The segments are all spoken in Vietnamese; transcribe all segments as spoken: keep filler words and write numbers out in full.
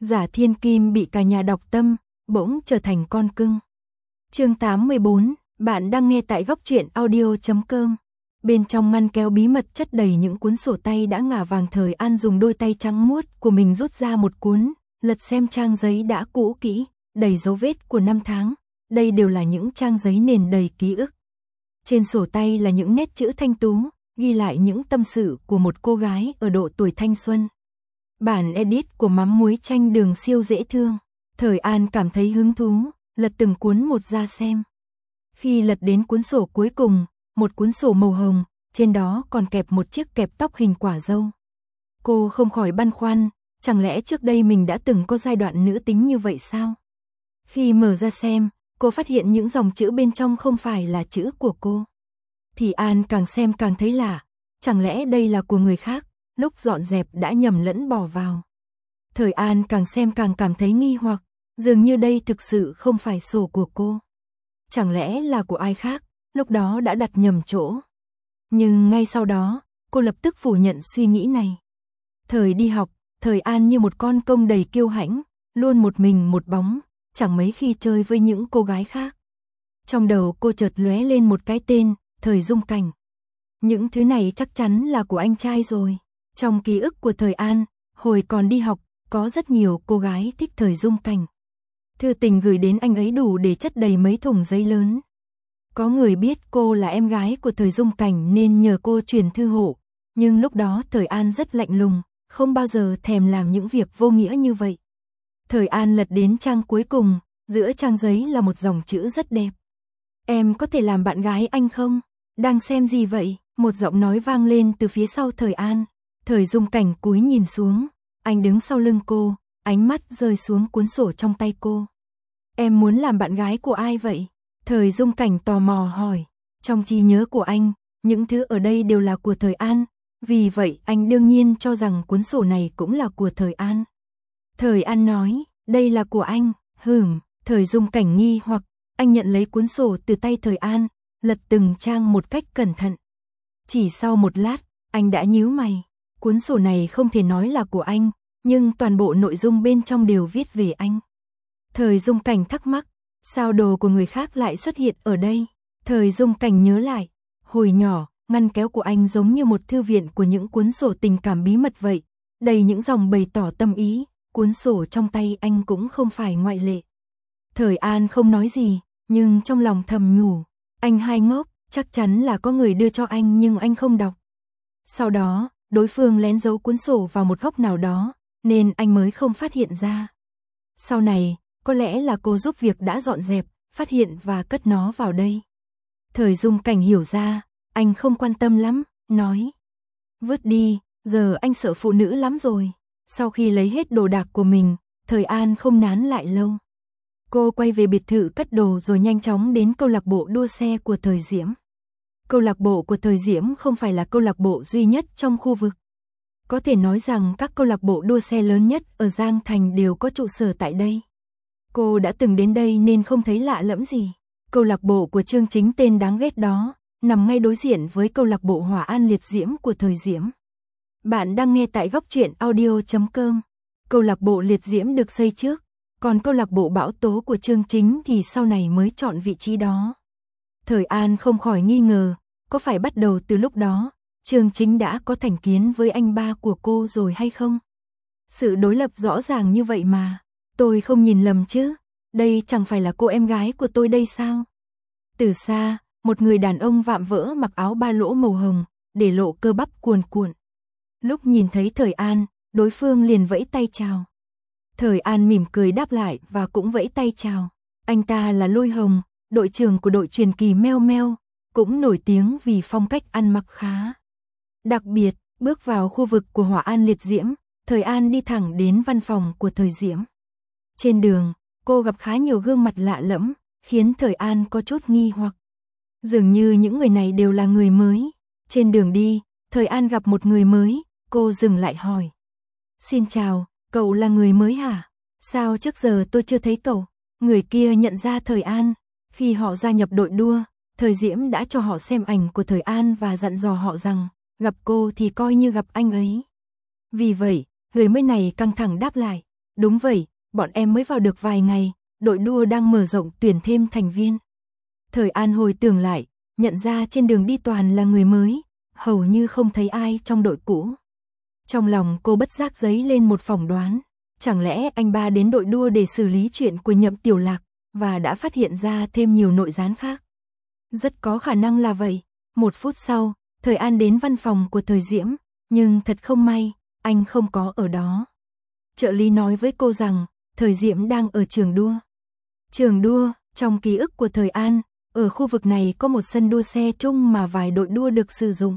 Giả thiên kim bị cả nhà đọc tâm, bỗng trở thành con cưng. Chương tám mươi bốn, bạn đang nghe tại góc truyện audio chấm com. Bên trong ngăn kéo bí mật chất đầy những cuốn sổ tay đã ngả vàng. Thời An dùng đôi tay trắng muốt của mình rút ra một cuốn, lật xem trang giấy đã cũ kỹ, đầy dấu vết của năm tháng. Đây đều là những trang giấy nền đầy ký ức. Trên sổ tay là những nét chữ thanh tú, ghi lại những tâm sự của một cô gái ở độ tuổi thanh xuân. Bản edit của mắm muối chanh đường siêu dễ thương. Thời An cảm thấy hứng thú, lật từng cuốn một ra xem. Khi lật đến cuốn sổ cuối cùng, một cuốn sổ màu hồng, trên đó còn kẹp một chiếc kẹp tóc hình quả dâu. Cô không khỏi băn khoăn, chẳng lẽ trước đây mình đã từng có giai đoạn nữ tính như vậy sao? Khi mở ra xem, cô phát hiện những dòng chữ bên trong không phải là chữ của cô. Thì An càng xem càng thấy lạ, chẳng lẽ đây là của người khác, lúc dọn dẹp đã nhầm lẫn bỏ vào. Thời An càng xem càng cảm thấy nghi hoặc, dường như đây thực sự không phải sổ của cô. Chẳng lẽ là của ai khác, lúc đó đã đặt nhầm chỗ. Nhưng ngay sau đó, cô lập tức phủ nhận suy nghĩ này. Thời đi học, Thời An như một con công đầy kiêu hãnh, luôn một mình một bóng, chẳng mấy khi chơi với những cô gái khác. Trong đầu cô chợt lóe lên một cái tên, Thời Dung Cảnh. Những thứ này chắc chắn là của anh trai rồi. Trong ký ức của Thời An, hồi còn đi học, có rất nhiều cô gái thích Thời Dung Cảnh. Thư tình gửi đến anh ấy đủ để chất đầy mấy thùng giấy lớn. Có người biết cô là em gái của Thời Dung Cảnh nên nhờ cô truyền thư hộ, nhưng lúc đó Thời An rất lạnh lùng, không bao giờ thèm làm những việc vô nghĩa như vậy. Thời An lật đến trang cuối cùng, giữa trang giấy là một dòng chữ rất đẹp. Em có thể làm bạn gái anh không? Đang xem gì vậy? Một giọng nói vang lên từ phía sau Thời An. Thời Dung Cảnh cúi nhìn xuống, anh đứng sau lưng cô, ánh mắt rơi xuống cuốn sổ trong tay cô. Em muốn làm bạn gái của ai vậy? Thời Dung Cảnh tò mò hỏi. Trong trí nhớ của anh, những thứ ở đây đều là của Thời An, vì vậy anh đương nhiên cho rằng cuốn sổ này cũng là của Thời An. Thời An nói, đây là của anh. Hừm, Thời Dung Cảnh nghi hoặc, anh nhận lấy cuốn sổ từ tay Thời An, lật từng trang một cách cẩn thận. Chỉ sau một lát, anh đã nhíu mày. Cuốn sổ này không thể nói là của anh, nhưng toàn bộ nội dung bên trong đều viết về anh. Thời Dung Cảnh thắc mắc, sao đồ của người khác lại xuất hiện ở đây? Thời Dung Cảnh nhớ lại, hồi nhỏ, ngăn kéo của anh giống như một thư viện của những cuốn sổ tình cảm bí mật vậy, đầy những dòng bày tỏ tâm ý, cuốn sổ trong tay anh cũng không phải ngoại lệ. Thời An không nói gì, nhưng trong lòng thầm nhủ, anh hai ngốc, chắc chắn là có người đưa cho anh nhưng anh không đọc. Sau đó, đối phương lén giấu cuốn sổ vào một góc nào đó, nên anh mới không phát hiện ra. Sau này, có lẽ là cô giúp việc đã dọn dẹp, phát hiện và cất nó vào đây. Thời Dung Cảnh hiểu ra, anh không quan tâm lắm, nói. Vứt đi, giờ anh sợ phụ nữ lắm rồi. Sau khi lấy hết đồ đạc của mình, Thời An không nán lại lâu. Cô quay về biệt thự cất đồ rồi nhanh chóng đến câu lạc bộ đua xe của Thời Diễm. Câu lạc bộ của Thời Diễm không phải là câu lạc bộ duy nhất trong khu vực. Có thể nói rằng các câu lạc bộ đua xe lớn nhất ở Giang Thành đều có trụ sở tại đây. Cô đã từng đến đây nên không thấy lạ lẫm gì. Câu lạc bộ của Trương Chính tên đáng ghét đó, nằm ngay đối diện với câu lạc bộ Hỏa An Liệt Diễm của Thời Diễm. Bạn đang nghe tại góc truyện audio chấm com. Câu lạc bộ Liệt Diễm được xây trước, còn câu lạc bộ Bão Tố của Trương Chính thì sau này mới chọn vị trí đó. Thời An không khỏi nghi ngờ, có phải bắt đầu từ lúc đó, Trương Chính đã có thành kiến với anh ba của cô rồi hay không? Sự đối lập rõ ràng như vậy mà, tôi không nhìn lầm chứ, đây chẳng phải là cô em gái của tôi đây sao? Từ xa, một người đàn ông vạm vỡ mặc áo ba lỗ màu hồng, để lộ cơ bắp cuồn cuộn. Lúc nhìn thấy Thời An, đối phương liền vẫy tay chào. Thời An mỉm cười đáp lại và cũng vẫy tay chào. Anh ta là Lôi Hồng, đội trưởng của đội truyền kỳ Meo Meo, cũng nổi tiếng vì phong cách ăn mặc khá đặc biệt. Bước vào khu vực của Hỏa An Liệt Diễm, Thời An đi thẳng đến văn phòng của Thời Diễm. Trên đường, cô gặp khá nhiều gương mặt lạ lẫm, khiến Thời An có chút nghi hoặc. Dường như những người này đều là người mới. Trên đường đi, Thời An gặp một người mới, cô dừng lại hỏi. Xin chào, cậu là người mới hả? Sao trước giờ tôi chưa thấy cậu? Người kia nhận ra Thời An. Khi họ gia nhập đội đua, Thời Diễm đã cho họ xem ảnh của Thời An và dặn dò họ rằng, gặp cô thì coi như gặp anh ấy. Vì vậy, người mới này căng thẳng đáp lại. Đúng vậy, bọn em mới vào được vài ngày, đội đua đang mở rộng tuyển thêm thành viên. Thời An hồi tưởng lại, nhận ra trên đường đi toàn là người mới, hầu như không thấy ai trong đội cũ. Trong lòng cô bất giác dấy lên một phỏng đoán, chẳng lẽ anh ba đến đội đua để xử lý chuyện của Nhậm Tiểu Lạc, và đã phát hiện ra thêm nhiều nội gián khác. Rất có khả năng là vậy. Một phút sau, Thời An đến văn phòng của Thời Diễm, nhưng thật không may, anh không có ở đó. Trợ lý nói với cô rằng, Thời Diễm đang ở trường đua. Trường đua, trong ký ức của Thời An, ở khu vực này có một sân đua xe chung mà vài đội đua được sử dụng.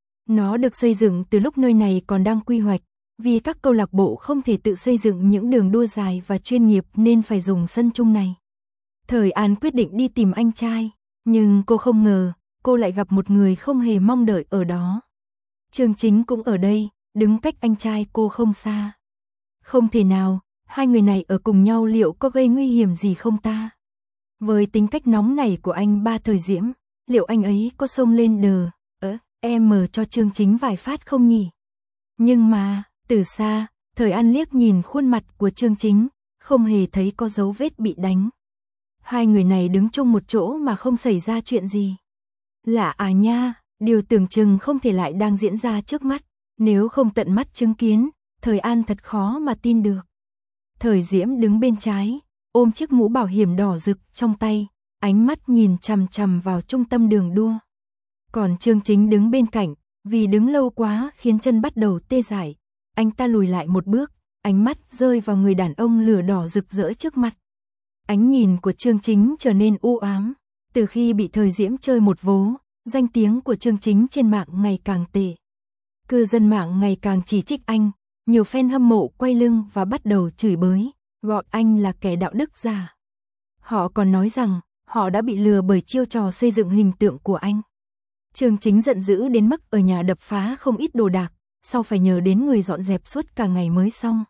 Nó được xây dựng từ lúc nơi này còn đang quy hoạch, vì các câu lạc bộ không thể tự xây dựng những đường đua dài và chuyên nghiệp nên phải dùng sân chung này. Thời An quyết định đi tìm anh trai, nhưng cô không ngờ, cô lại gặp một người không hề mong đợi ở đó. Trương Chính cũng ở đây, đứng cách anh trai cô không xa. Không thể nào, hai người này ở cùng nhau liệu có gây nguy hiểm gì không ta? Với tính cách nóng nảy của anh ba Thời Diễm, liệu anh ấy có xông lên đờ, ớ, em mờ cho Trương Chính vài phát không nhỉ? Nhưng mà, từ xa, Thời An liếc nhìn khuôn mặt của Trương Chính, không hề thấy có dấu vết bị đánh. Hai người này đứng chung một chỗ mà không xảy ra chuyện gì. Lạ à nha, điều tưởng chừng không thể lại đang diễn ra trước mắt, nếu không tận mắt chứng kiến, Thời An thật khó mà tin được. Thời Diễm đứng bên trái, ôm chiếc mũ bảo hiểm đỏ rực trong tay, ánh mắt nhìn chằm chằm vào trung tâm đường đua. Còn Trương Chính đứng bên cạnh, vì đứng lâu quá khiến chân bắt đầu tê dại, anh ta lùi lại một bước, ánh mắt rơi vào người đàn ông lửa đỏ rực rỡ trước mặt. Ánh nhìn của Trương Chính trở nên u ám, từ khi bị Thời Diễm chơi một vố, danh tiếng của Trương Chính trên mạng ngày càng tệ. Cư dân mạng ngày càng chỉ trích anh, nhiều fan hâm mộ quay lưng và bắt đầu chửi bới, gọi anh là kẻ đạo đức giả. Họ còn nói rằng, họ đã bị lừa bởi chiêu trò xây dựng hình tượng của anh. Trương Chính giận dữ đến mức ở nhà đập phá không ít đồ đạc, sau phải nhờ đến người dọn dẹp suốt cả ngày mới xong.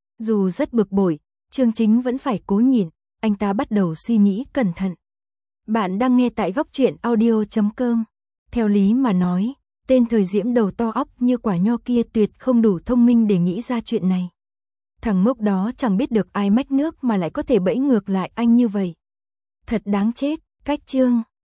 Dù rất bực bội, Trương Chính vẫn phải cố nhịn, anh ta bắt đầu suy nghĩ cẩn thận. Bạn đang nghe tại góc truyện audio chấm com. Theo lý mà nói, tên Thời Diễm đầu to óc như quả nho kia tuyệt không đủ thông minh để nghĩ ra chuyện này. Thằng ngốc đó chẳng biết được ai mách nước mà lại có thể bẫy ngược lại anh như vậy. Thật đáng chết, cách chương.